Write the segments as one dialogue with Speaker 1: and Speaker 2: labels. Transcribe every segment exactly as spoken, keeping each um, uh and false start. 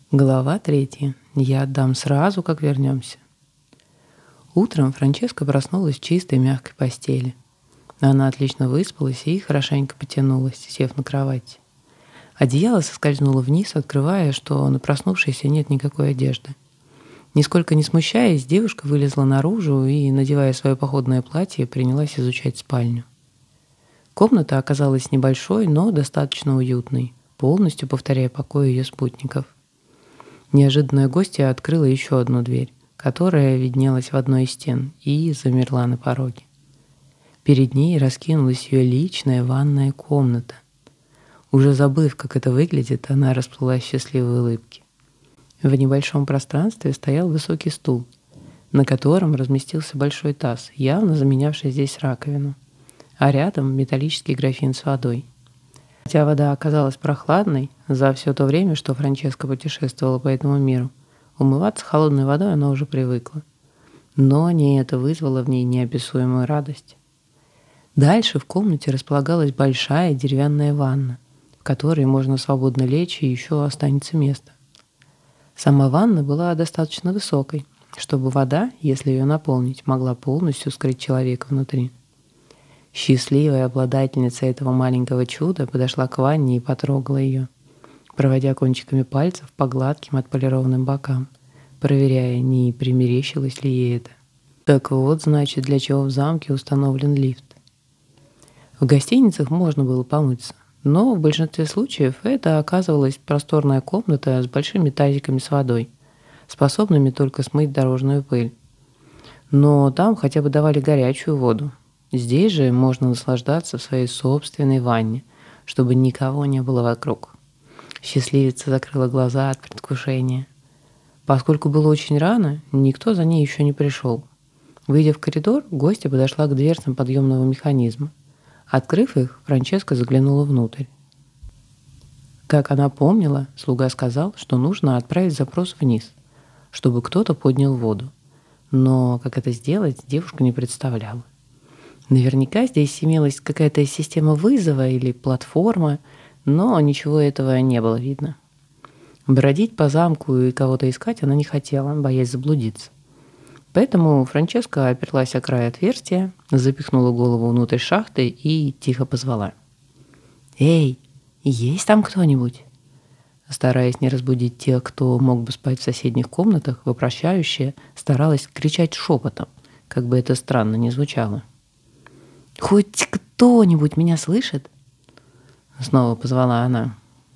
Speaker 1: Глава третья. Я отдам сразу, как вернемся. Утром Франческа проснулась в чистой мягкой постели. Она отлично выспалась и хорошенько потянулась, сев на кровати. Одеяло соскользнуло вниз, открывая, что на проснувшейся нет никакой одежды. Нисколько не смущаясь, девушка вылезла наружу и, надевая свое походное платье, принялась изучать спальню. Комната оказалась небольшой, но достаточно уютной, полностью повторяя покой ее спутников. Неожиданная гостья открыла еще одну дверь, которая виднелась в одной из стен, и замерла на пороге. Перед ней раскинулась ее личная ванная комната. Уже забыв, как это выглядит, она расплылась в счастливой улыбке. В небольшом пространстве стоял высокий стул, на котором разместился большой таз, явно заменявший здесь раковину, а рядом металлический графин с водой. Хотя вода оказалась прохладной, за все то время, что Франческа путешествовала по этому миру, умываться холодной водой она уже привыкла. Но не это вызвало в ней неописуемую радость. Дальше в комнате располагалась большая деревянная ванна, в которой можно свободно лечь и еще останется место. Сама ванна была достаточно высокой, чтобы вода, если ее наполнить, могла полностью скрыть человека внутри. Счастливая обладательница этого маленького чуда подошла к ванне и потрогала ее, проводя кончиками пальцев по гладким отполированным бокам, проверяя, не примерещилось ли ей это. Так вот, значит, для чего в замке установлен лифт. В гостиницах можно было помыться, но в большинстве случаев это оказывалась просторная комната с большими тазиками с водой, способными только смыть дорожную пыль. Но там хотя бы давали горячую воду. Здесь же можно наслаждаться в своей собственной ванне, чтобы никого не было вокруг. Счастливица закрыла глаза от предвкушения. Поскольку было очень рано, никто за ней еще не пришел. Выйдя в коридор, гостья подошла к дверцам подъемного механизма. Открыв их, Франческа заглянула внутрь. Как она помнила, слуга сказал, что нужно отправить запрос вниз, чтобы кто-то поднял воду. Но как это сделать, девушка не представляла. Наверняка здесь имелась какая-то система вызова или платформа, но ничего этого не было видно. Бродить по замку и кого-то искать она не хотела, боясь заблудиться. Поэтому Франческа оперлась о край отверстия, запихнула голову внутрь шахты и тихо позвала. «Эй, есть там кто-нибудь?» Стараясь не разбудить тех, кто мог бы спать в соседних комнатах, вопрошающая старалась кричать шепотом, как бы это странно ни звучало. «Хоть кто-нибудь меня слышит?» Снова позвала она.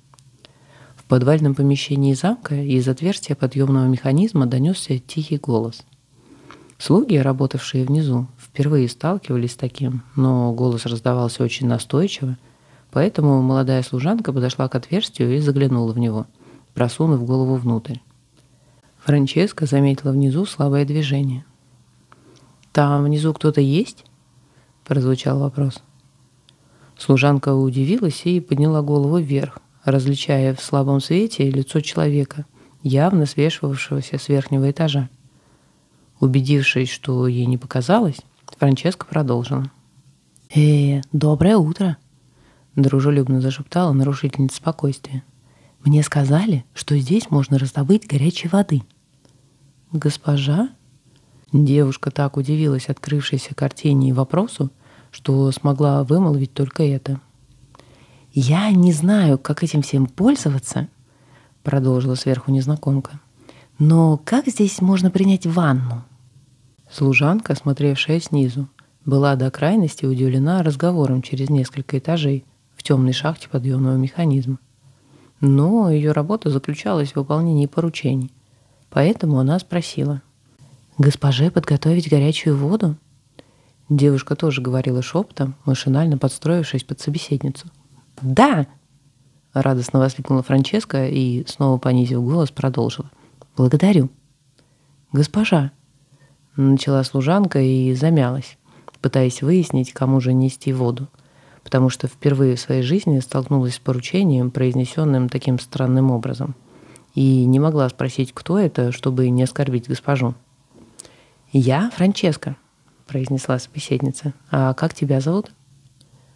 Speaker 1: В подвальном помещении замка из отверстия подъемного механизма донесся тихий голос. Слуги, работавшие внизу, впервые сталкивались с таким, но голос раздавался очень настойчиво, поэтому молодая служанка подошла к отверстию и заглянула в него, просунув голову внутрь. Франческа заметила внизу слабое движение. «Там внизу кто-то есть?» — прозвучал вопрос. Служанка удивилась и подняла голову вверх, различая в слабом свете лицо человека, явно свешивавшегося с верхнего этажа. Убедившись, что ей не показалось, Франческа продолжила. «Э, доброе утро!» — дружелюбно зашептала нарушительница спокойствия. «Мне сказали, что здесь можно раздобыть горячей воды». «Госпожа?» Девушка так удивилась открывшейся картине и вопросу, что смогла вымолвить только это. «Я не знаю, как этим всем пользоваться», — продолжила сверху незнакомка. «Но как здесь можно принять ванну?» Служанка, смотревшая снизу, была до крайности удивлена разговором через несколько этажей в темной шахте подъемного механизма. Но ее работа заключалась в выполнении поручений, поэтому она спросила. «Госпоже подготовить горячую воду?» Девушка тоже говорила шепотом, машинально подстроившись под собеседницу. «Да!» — радостно воскликнула Франческа и, снова понизив голос, продолжила. «Благодарю». «Госпожа!» — начала служанка и замялась, пытаясь выяснить, кому же нести воду, потому что впервые в своей жизни столкнулась с поручением, произнесенным таким странным образом, и не могла спросить, кто это, чтобы не оскорбить госпожу. «Я Франческа», — произнесла собеседница. «А как тебя зовут?»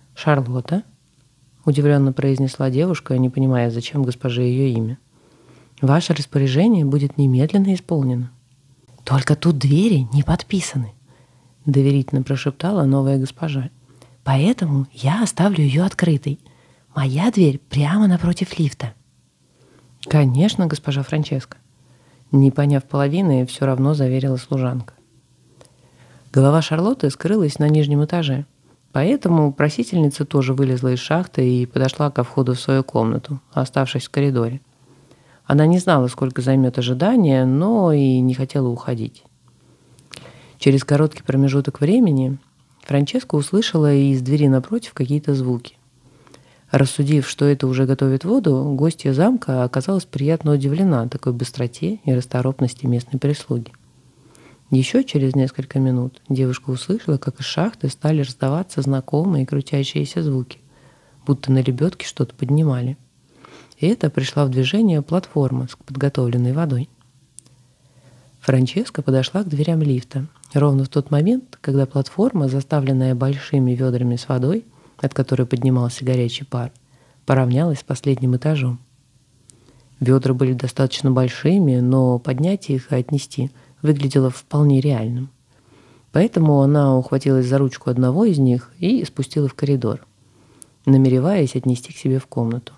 Speaker 1: «Шарлотта», — удивленно произнесла девушка, не понимая, зачем госпоже ее имя. Ваше распоряжение будет немедленно исполнено». «Только тут двери не подписаны», — доверительно прошептала новая госпожа. «Поэтому я оставлю ее открытой. Моя дверь прямо напротив лифта». «Конечно, госпожа Франческа», — не поняв половины, все равно заверила служанка. Голова Шарлотты скрылась на нижнем этаже, поэтому просительница тоже вылезла из шахты и подошла ко входу в свою комнату, оставшись в коридоре. Она не знала, сколько займет ожидание, но и не хотела уходить. Через короткий промежуток времени Франческа услышала из двери напротив какие-то звуки. Рассудив, что это уже готовит воду, гостья замка оказалась приятно удивлена такой быстроте и расторопности местной прислуги. Еще через несколько минут девушка услышала, как из шахты стали раздаваться знакомые крутящиеся звуки, будто на лебедке что-то поднимали. И это пришла в движение платформа с подготовленной водой. Франческа подошла к дверям лифта ровно в тот момент, когда платформа, заставленная большими ведрами с водой, от которой поднимался горячий пар, поравнялась с последним этажом. Ведра были достаточно большими, но поднять их и отнести выглядело вполне реальным. Поэтому она ухватилась за ручку одного из них и спустила в коридор, намереваясь отнести к себе в комнату.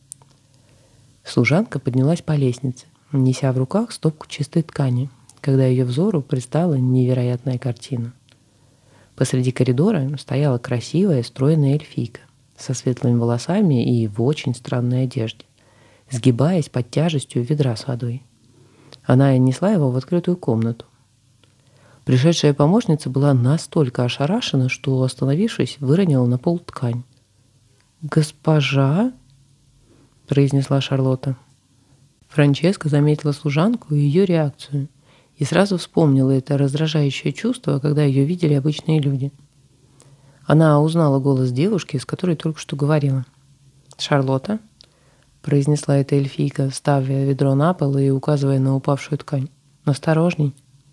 Speaker 1: Служанка поднялась по лестнице, неся в руках стопку чистой ткани, когда ее взору предстала невероятная картина. Посреди коридора стояла красивая, стройная эльфийка со светлыми волосами и в очень странной одежде, сгибаясь под тяжестью ведра с водой. Она несла его в открытую комнату. Пришедшая помощница была настолько ошарашена, что, остановившись, выронила на пол ткань. «Госпожа?» — произнесла Шарлотта. Франческа заметила служанку и ее реакцию, и сразу вспомнила это раздражающее чувство, когда ее видели обычные люди. Она узнала голос девушки, с которой только что говорила. «Шарлотта?» — произнесла эта эльфийка, ставя ведро на пол и указывая на упавшую ткань. «Осторожней».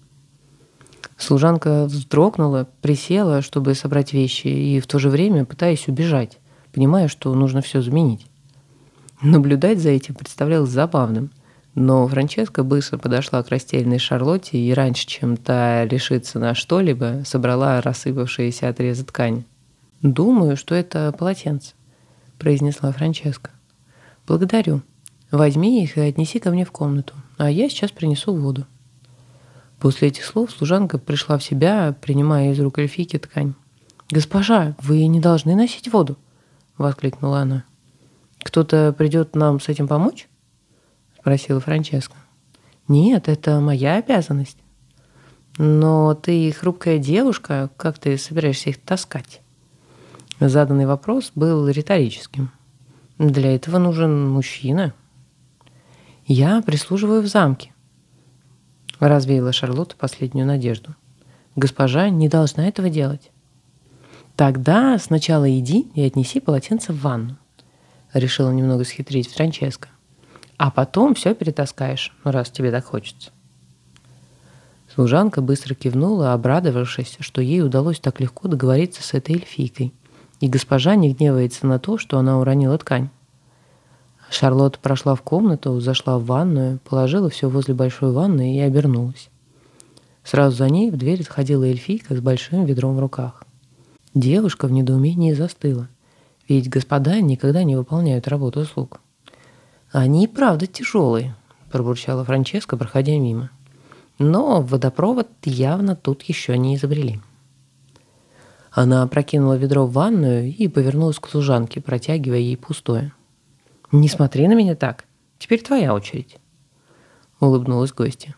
Speaker 1: Служанка вздрогнула, присела, чтобы собрать вещи, и в то же время пытаясь убежать, понимая, что нужно все заменить. Наблюдать за этим представлялось забавным, но Франческа быстро подошла к растерянной Шарлотте и раньше, чем та решится на что-либо, собрала рассыпавшиеся отрезы ткани. «Думаю, что это полотенце», — произнесла Франческа. «Благодарю. Возьми их и отнеси ко мне в комнату, а я сейчас принесу воду». После этих слов служанка пришла в себя, принимая из рук эльфийки ткань. «Госпожа, вы не должны носить воду!» — воскликнула она. «Кто-то придет нам с этим помочь?» — спросила Франческа. «Нет, это моя обязанность». «Но ты хрупкая девушка, как ты собираешься их таскать?» Заданный вопрос был риторическим. «Для этого нужен мужчина». «Я прислуживаю в замке», — развеяла Шарлотта последнюю надежду. «Госпожа не должна этого делать». «Тогда сначала иди и отнеси полотенце в ванну», — решила немного схитрить Франческа. «А потом все перетаскаешь, раз тебе так хочется». Служанка быстро кивнула, обрадовавшись, что ей удалось так легко договориться с этой эльфийкой, и госпожа не гневается на то, что она уронила ткань. Шарлотта прошла в комнату, зашла в ванную, положила все возле большой ванны и обернулась. Сразу за ней в дверь входила эльфийка с большим ведром в руках. Девушка в недоумении застыла, ведь господа никогда не выполняют работу слуг. «Они и правда тяжелые», — пробурчала Франческа, проходя мимо. «Но водопровод явно тут еще не изобрели». Она опрокинула ведро в ванную и повернулась к служанке, протягивая ей пустое. «Не смотри на меня так. Теперь твоя очередь», — улыбнулась гостья.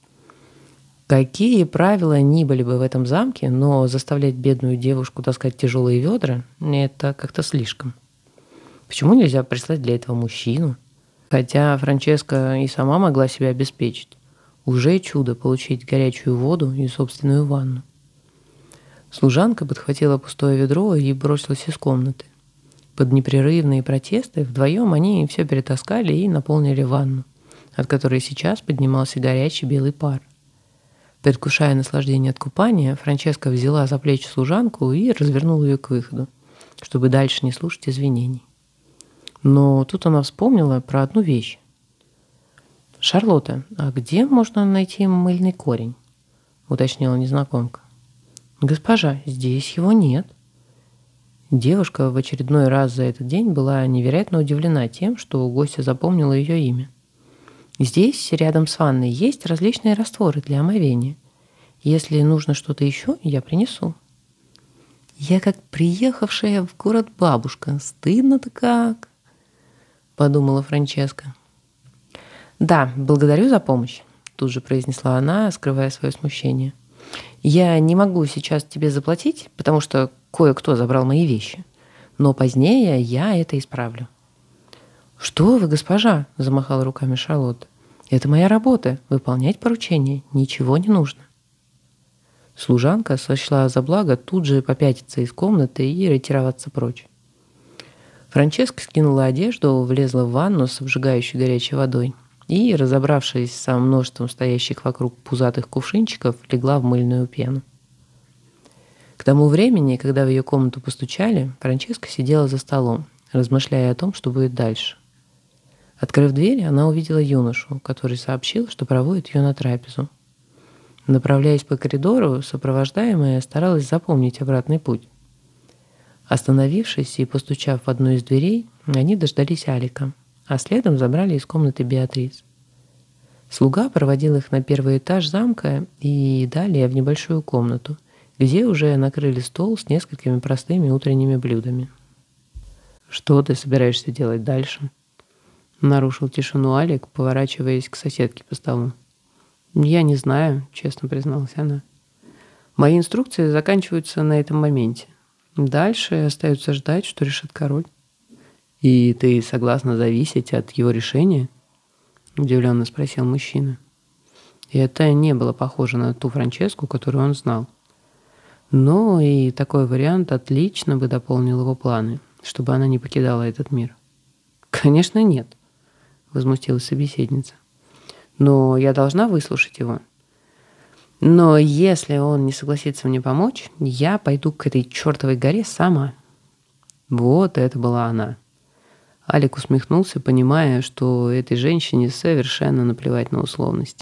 Speaker 1: Какие правила ни были бы в этом замке, но заставлять бедную девушку таскать тяжелые ведра — это как-то слишком. Почему нельзя прислать для этого мужчину? Хотя Франческа и сама могла себя обеспечить. Уже чудо получить горячую воду и собственную ванну. Служанка подхватила пустое ведро и бросилась из комнаты. Под непрерывные протесты вдвоем они все перетаскали и наполнили ванну, от которой сейчас поднимался горячий белый пар. Предвкушая наслаждение от купания, Франческа взяла за плечи служанку и развернула ее к выходу, чтобы дальше не слушать извинений. Но тут она вспомнила про одну вещь. «Шарлотта, а где можно найти мыльный корень?» — уточнила незнакомка. «Госпожа, здесь его нет». Девушка в очередной раз за этот день была невероятно удивлена тем, что гостья запомнила ее имя. «Здесь, рядом с ванной, есть различные растворы для омовения. Если нужно что-то еще, я принесу». «Я как приехавшая в город бабушка. Стыдно-то как!» — подумала Франческа. «Да, благодарю за помощь», — тут же произнесла она, скрывая свое смущение. «Я не могу сейчас тебе заплатить, потому что кое-кто забрал мои вещи. Но позднее я это исправлю». «Что вы, госпожа?» — замахала руками Шарлотта. «Это моя работа — выполнять поручения. Ничего не нужно». Служанка сочла за благо тут же попятиться из комнаты и ретироваться прочь. Франческа скинула одежду, влезла в ванну с обжигающей горячей водой и, разобравшись со множеством стоящих вокруг пузатых кувшинчиков, легла в мыльную пену. К тому времени, когда в ее комнату постучали, Франческа сидела за столом, размышляя о том, что будет дальше. Открыв дверь, она увидела юношу, который сообщил, что проводит ее на трапезу. Направляясь по коридору, сопровождаемая старалась запомнить обратный путь. Остановившись и постучав в одну из дверей, они дождались Алика, а следом забрали из комнаты Беатрис. Слуга проводил их на первый этаж замка и далее в небольшую комнату, где уже накрыли стол с несколькими простыми утренними блюдами. «Что ты собираешься делать дальше?» — нарушил тишину Алик, поворачиваясь к соседке по столу. «Я не знаю», — честно призналась она. «Мои инструкции заканчиваются на этом моменте. Дальше остается ждать, что решит король». «И ты согласна зависеть от его решения?» — удивленно спросил мужчина. И это не было похоже на ту Франческу, которую он знал. Но и такой вариант отлично бы дополнил его планы, чтобы она не покидала этот мир. «Конечно, нет», — возмутилась собеседница. «Но я должна выслушать его. Но если он не согласится мне помочь, я пойду к этой чертовой горе сама». Вот это была она. Алик усмехнулся, понимая, что этой женщине совершенно наплевать на условности.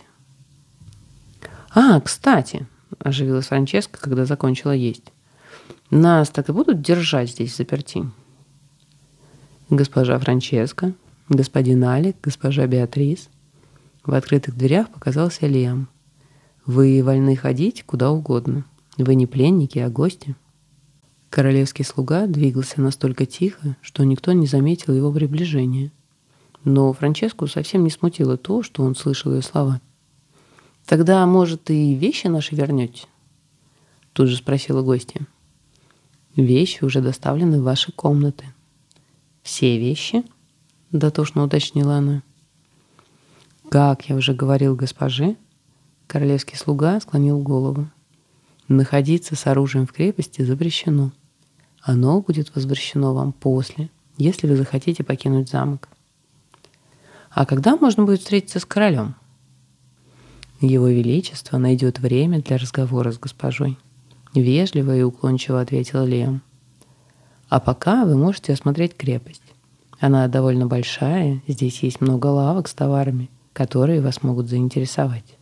Speaker 1: «А, кстати», — оживилась Франческа, когда закончила есть, «нас так и будут держать здесь заперти?» Госпожа Франческа, господин Алик, госпожа Беатрис. В открытых дверях показался Лиам. «Вы вольны ходить куда угодно. Вы не пленники, а гости». Королевский слуга двигался настолько тихо, что никто не заметил его приближения. Но Франческу совсем не смутило то, что он слышал ее слова. «Тогда, может, и вещи наши вернете?» Тут же спросила гостья. «Вещи уже доставлены в ваши комнаты». «Все вещи?» — дотошно уточнила она. «Как я уже говорил госпоже», — королевский слуга склонил голову, «находиться с оружием в крепости запрещено. Оно будет возвращено вам после, если вы захотите покинуть замок». «А когда можно будет встретиться с королем?» «Его Величество найдет время для разговора с госпожой», — вежливо и уклончиво ответил Лиам. «А пока вы можете осмотреть крепость. Она довольно большая, здесь есть много лавок с товарами, которые вас могут заинтересовать».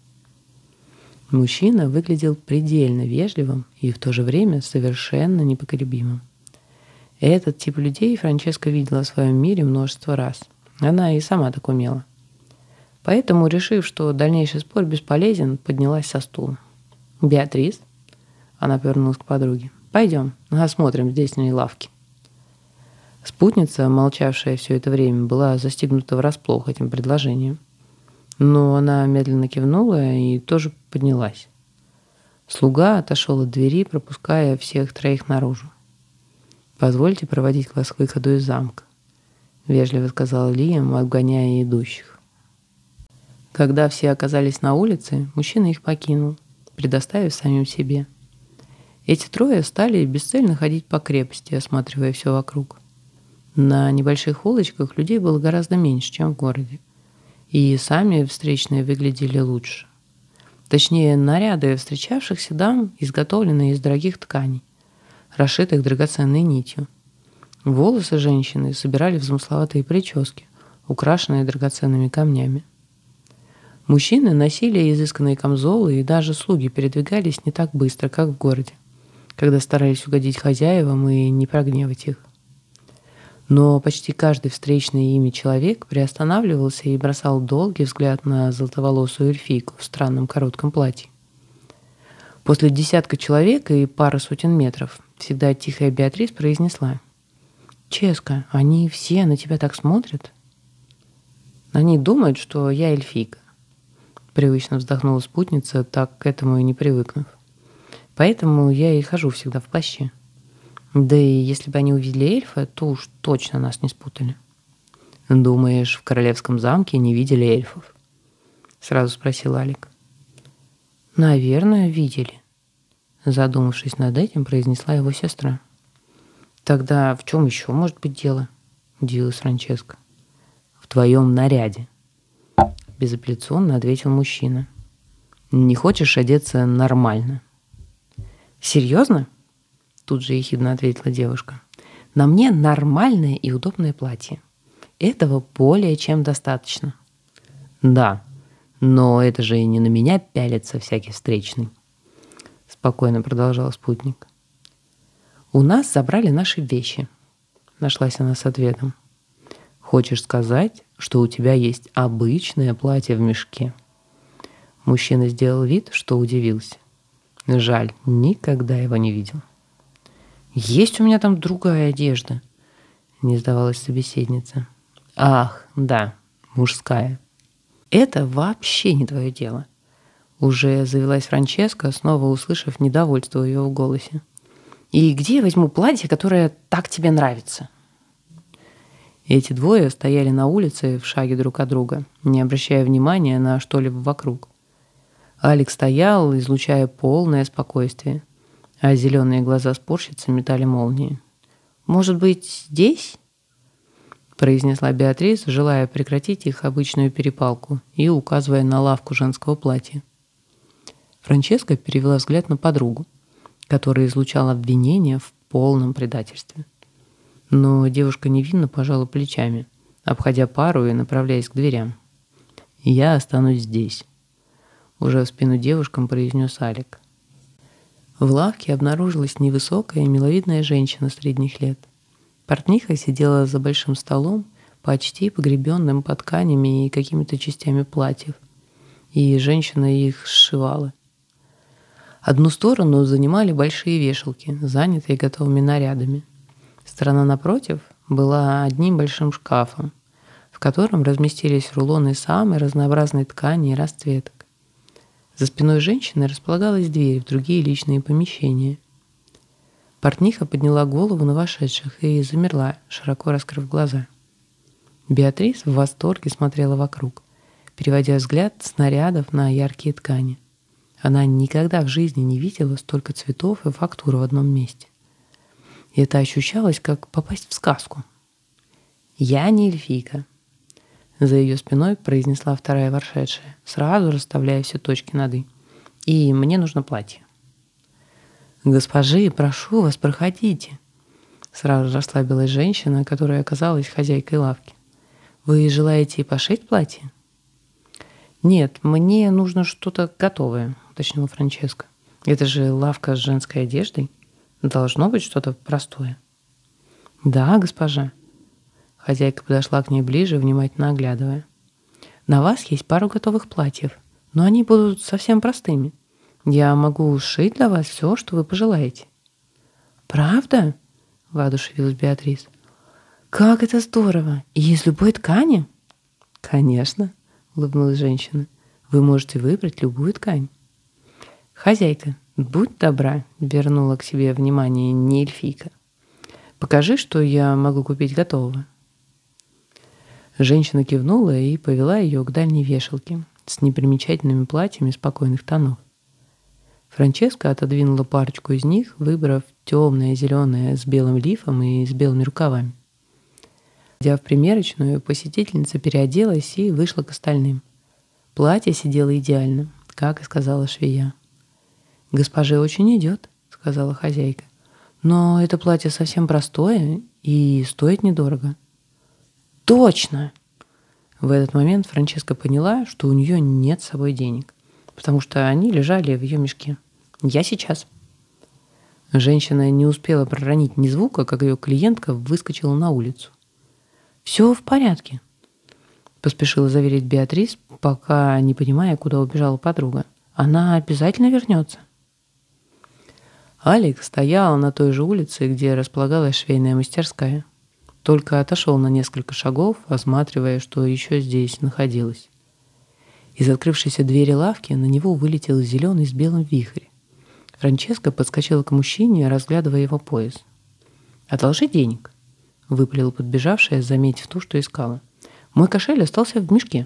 Speaker 1: Мужчина выглядел предельно вежливым и в то же время совершенно непоколебимым. Этот тип людей Франческа видела в своем мире множество раз. Она и сама так умела. Поэтому, решив, что дальнейший спор бесполезен, поднялась со стула. «Беатрис?» — она повернулась к подруге. «Пойдем, осмотрим здешние лавки». Спутница, молчавшая все это время, была застигнута врасплох этим предложением. Но она медленно кивнула и тоже поднялась. Слуга отошел от двери, пропуская всех троих наружу. «Позвольте проводить вас к выходу из замка», — вежливо сказал Лиам, отгоняя идущих. Когда все оказались на улице, мужчина их покинул, предоставив самим себе. Эти трое стали бесцельно ходить по крепости, осматривая все вокруг. На небольших улочках людей было гораздо меньше, чем в городе. И сами встречные выглядели лучше. Точнее, наряды встречавшихся дам изготовлены из дорогих тканей, расшитых драгоценной нитью. Волосы женщины собирали в замысловатые прически, украшенные драгоценными камнями. Мужчины носили изысканные камзолы, и даже слуги передвигались не так быстро, как в городе, когда старались угодить хозяевам и не прогневать их. Но почти каждый встречный ими человек приостанавливался и бросал долгий взгляд на золотоволосую эльфийку в странном коротком платье. После десятка человек и пары сотен метров всегда тихая Беатрис произнесла: «Ческа, они все на тебя так смотрят?» «Они думают, что я эльфийка», — привычно вздохнула спутница, так к этому и не привыкнув. «Поэтому я и хожу всегда в плаще. Да и если бы они увидели эльфа, то уж точно нас не спутали». «Думаешь, в королевском замке не видели эльфов?» — сразу спросил Алик. «Наверное, видели», — задумавшись над этим, произнесла его сестра. «Тогда в чем еще может быть дело?» — удивилась Франческа. «В твоем наряде», — безапелляционно ответил мужчина. «Не хочешь одеться нормально?» «Серьезно?» — тут же ехидно ответила девушка. «На мне нормальное и удобное платье. Этого более чем достаточно». «Да, но это же и не на меня пялится всякий встречный», — спокойно продолжал спутник. «У нас забрали наши вещи», — нашлась она с ответом. «Хочешь сказать, что у тебя есть обычное платье в мешке?» Мужчина сделал вид, что удивился. Жаль, никогда его не видел. «Есть у меня там другая одежда», — не сдавалась собеседница. «Ах, да, мужская». «Это вообще не твое дело», — уже завелась Франческа, снова услышав недовольство ее в голосе. «И где я возьму платье, которое так тебе нравится?» Эти двое стояли на улице в шаге друг от друга, не обращая внимания на что-либо вокруг. Алекс стоял, излучая полное спокойствие, а зеленые глаза спорщицы метали молнии. «Может быть, здесь?» — произнесла Беатрис, желая прекратить их обычную перепалку и указывая на лавку женского платья. Франческа перевела взгляд на подругу, которая излучала обвинение в полном предательстве. Но девушка невинно пожала плечами, обходя пару и направляясь к дверям. «Я останусь здесь», — уже в спину девушкам произнес Алик. В лавке обнаружилась невысокая, миловидная женщина средних лет. Портниха сидела за большим столом, почти погребенным под тканями и какими-то частями платьев, и женщина их сшивала. Одну сторону занимали большие вешалки, занятые готовыми нарядами. Сторона напротив была одним большим шкафом, в котором разместились рулоны самой разнообразной ткани и расцветок. За спиной женщины располагалась дверь в другие личные помещения. Портниха подняла голову на вошедших и замерла, широко раскрыв глаза. Беатрис в восторге смотрела вокруг, переводя взгляд с нарядов на яркие ткани. Она никогда в жизни не видела столько цветов и фактур в одном месте. И это ощущалось, как попасть в сказку. «Я не эльфийка», — за ее спиной произнесла вторая вошедшая, сразу расставляя все точки над «и». «И мне нужно платье». «Госпожи, прошу вас, проходите», — сразу же расслабилась женщина, которая оказалась хозяйкой лавки. «Вы желаете пошить платье?» «Нет, мне нужно что-то готовое», — уточнила Франческа. «Это же лавка с женской одеждой. Должно быть что-то простое». «Да, госпожа». Хозяйка подошла к ней ближе, внимательно оглядывая. «На вас есть пару готовых платьев, но они будут совсем простыми. Я могу сшить для вас все, что вы пожелаете». «Правда?» — воодушевилась Беатрис. «Как это здорово! И из любой ткани?» «Конечно», — улыбнулась женщина. «Вы можете выбрать любую ткань». «Хозяйка, будь добра», — вернула к себе внимание не эльфийка. «Покажи, что я могу купить готового». Женщина кивнула и повела ее к дальней вешалке с непримечательными платьями спокойных тонов. Франческа отодвинула парочку из них, выбрав темное зеленое с белым лифом и с белыми рукавами. Идя в примерочную, посетительница переоделась и вышла к остальным. Платье сидело идеально, как и сказала швея. «Госпоже очень идет», — сказала хозяйка. «Но это платье совсем простое и стоит недорого». «Точно!» — В этот момент Франческа поняла, что у нее нет с собой денег, потому что они лежали в ее мешке. «Я сейчас». Женщина не успела проронить ни звука, как ее клиентка выскочила на улицу. «Все в порядке», — поспешила заверить Беатрис, пока не понимая, куда убежала подруга. «Она обязательно вернется». Алик стоял на той же улице, где располагалась швейная мастерская. Только отошел на несколько шагов, осматривая, что еще здесь находилось. Из открывшейся двери лавки на него вылетел зеленый с белым вихрь. Франческа подскочила к мужчине, разглядывая его пояс. «Одолжи денег», — выпалила подбежавшая, заметив ту, что искала. «Мой кошель остался в мешке».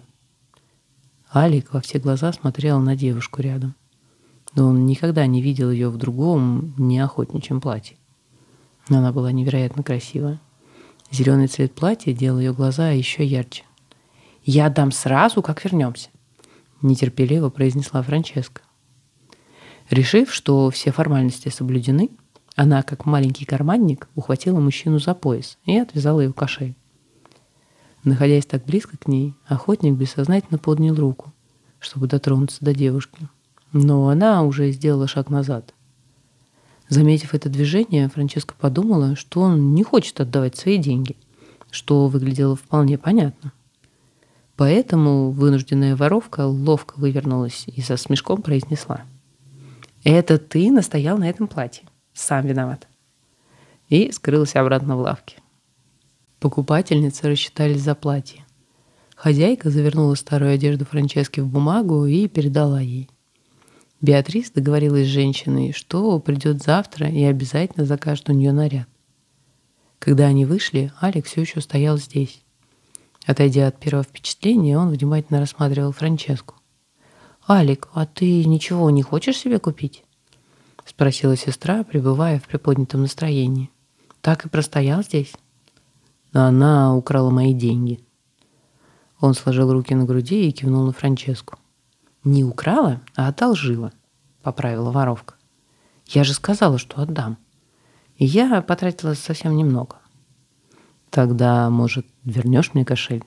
Speaker 1: Алик во все глаза смотрел на девушку рядом. Но он никогда не видел ее в другом, не охотничьем платье. Она была невероятно красивая. Зеленый цвет платья делал ее глаза еще ярче. «Я отдам сразу, как вернемся», — нетерпеливо произнесла Франческа. Решив, что все формальности соблюдены, она, как маленький карманник, ухватила мужчину за пояс и отвязала его кошель. Находясь так близко к ней, охотник бессознательно поднял руку, чтобы дотронуться до девушки. Но она уже сделала шаг назад. Заметив это движение, Франческа подумала, что он не хочет отдавать свои деньги, что выглядело вполне понятно. Поэтому вынужденная воровка ловко вывернулась и со смешком произнесла: «Это ты настоял на этом платье. Сам виноват». И скрылась обратно в лавке. Покупательницы рассчитались за платье. Хозяйка завернула старую одежду Франчески в бумагу и передала ей. Беатрис договорилась с женщиной, что придет завтра и обязательно закажет у нее наряд. Когда они вышли, Алик все еще стоял здесь. Отойдя от первого впечатления, он внимательно рассматривал Франческу. «Алик, а ты ничего не хочешь себе купить?» — спросила сестра, пребывая в приподнятом настроении. «Так и простоял здесь?» «Она украла мои деньги». Он сложил руки на груди и кивнул на Франческу. «Не украла, а одолжила», — поправила воровка. «Я же сказала, что отдам. И я потратила совсем немного». «Тогда, может, вернешь мне кошель?»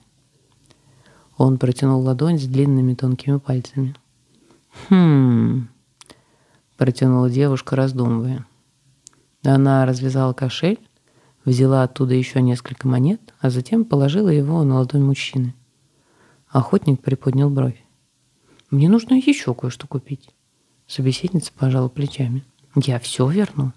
Speaker 1: Он протянул ладонь с длинными тонкими пальцами. «Хм...» — протянула девушка, раздумывая. Она развязала кошель, взяла оттуда еще несколько монет, а затем положила его на ладонь мужчины. Охотник приподнял бровь. «Мне нужно еще кое-что купить». Собеседница пожала плечами. «Я все верну».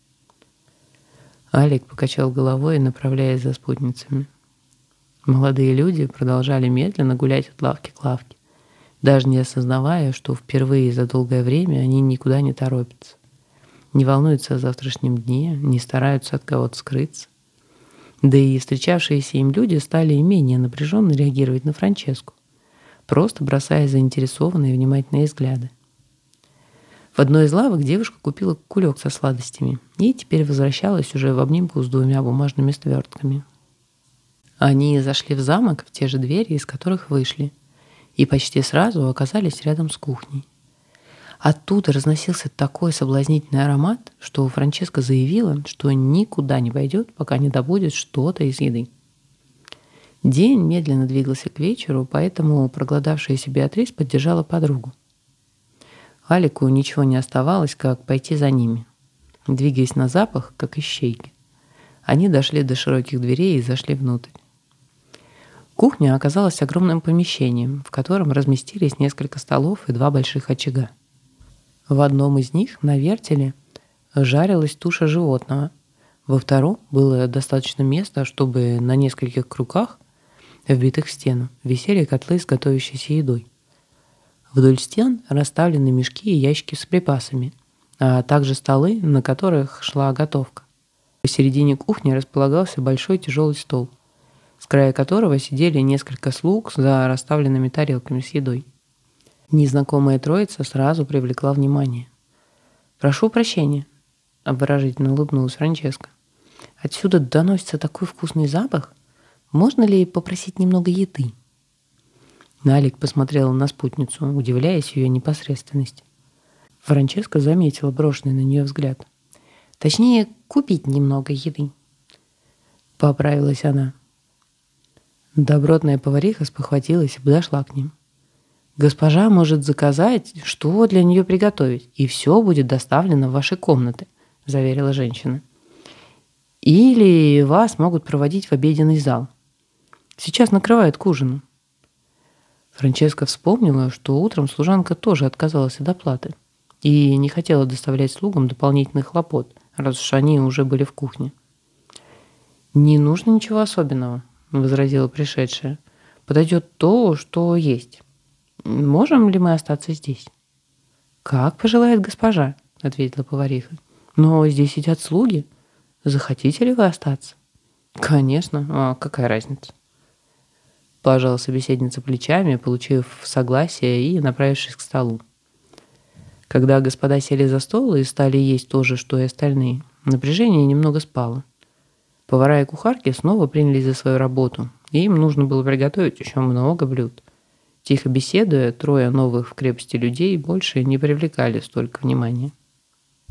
Speaker 1: Алик покачал головой, направляясь за спутницами. Молодые люди продолжали медленно гулять от лавки к лавке, даже не осознавая, что впервые за долгое время они никуда не торопятся. Не волнуются о завтрашнем дне, не стараются от кого-то скрыться. Да и встречавшиеся им люди стали менее напряженно реагировать на Франческу, просто бросая заинтересованные внимательные взгляды. В одной из лавок девушка купила кулек со сладостями и теперь возвращалась уже в обнимку с двумя бумажными свертками. Они зашли в замок в те же двери, из которых вышли, и почти сразу оказались рядом с кухней. Оттуда разносился такой соблазнительный аромат, что Франческа заявила, что никуда не пойдет, пока не добудет что-то из еды. День медленно двигался к вечеру, поэтому проголодавшаяся Беатрис поддержала подругу. Алику ничего не оставалось, как пойти за ними, двигаясь на запах, как ищейки. Они дошли до широких дверей и зашли внутрь. Кухня оказалась огромным помещением, в котором разместились несколько столов и два больших очага. В одном из них на вертеле жарилась туша животного. Во втором было достаточно места, чтобы на нескольких крюках, вбитых в стену, висели котлы с готовящейся едой. Вдоль стен расставлены мешки и ящики с припасами, а также столы, на которых шла готовка. Посередине кухни располагался большой тяжелый стол, с края которого сидели несколько слуг за расставленными тарелками с едой. Незнакомая троица сразу привлекла внимание. «Прошу прощения», — обворожительно улыбнулась Франческа. «Отсюда доносится такой вкусный запах. Можно ли попросить немного еды?» Алик посмотрела на спутницу, удивляясь ее непосредственности. Франческа заметила брошенный на нее взгляд. «Точнее, купить немного еды», — поправилась она. Добротная повариха спохватилась и подошла к ним. «Госпожа может заказать, что для нее приготовить, и все будет доставлено в ваши комнаты», — заверила женщина. «Или вас могут проводить в обеденный зал. Сейчас накрывают к ужину». Франческа вспомнила, что утром служанка тоже отказалась от оплаты и не хотела доставлять слугам дополнительных хлопот, раз уж они уже были в кухне. «Не нужно ничего особенного», — возразила пришедшая. «Подойдет то, что есть. Можем ли мы остаться здесь?» «Как пожелает госпожа», — ответила повариха. «Но здесь сидят слуги. Захотите ли вы остаться?» «Конечно. А какая разница?» Пожала собеседница плечами, получив согласие и направившись к столу. Когда господа сели за стол и стали есть то же, что и остальные, напряжение немного спало. Повара и кухарки снова принялись за свою работу, и им нужно было приготовить еще много блюд. Тихо беседуя, трое новых в крепости людей больше не привлекали столько внимания.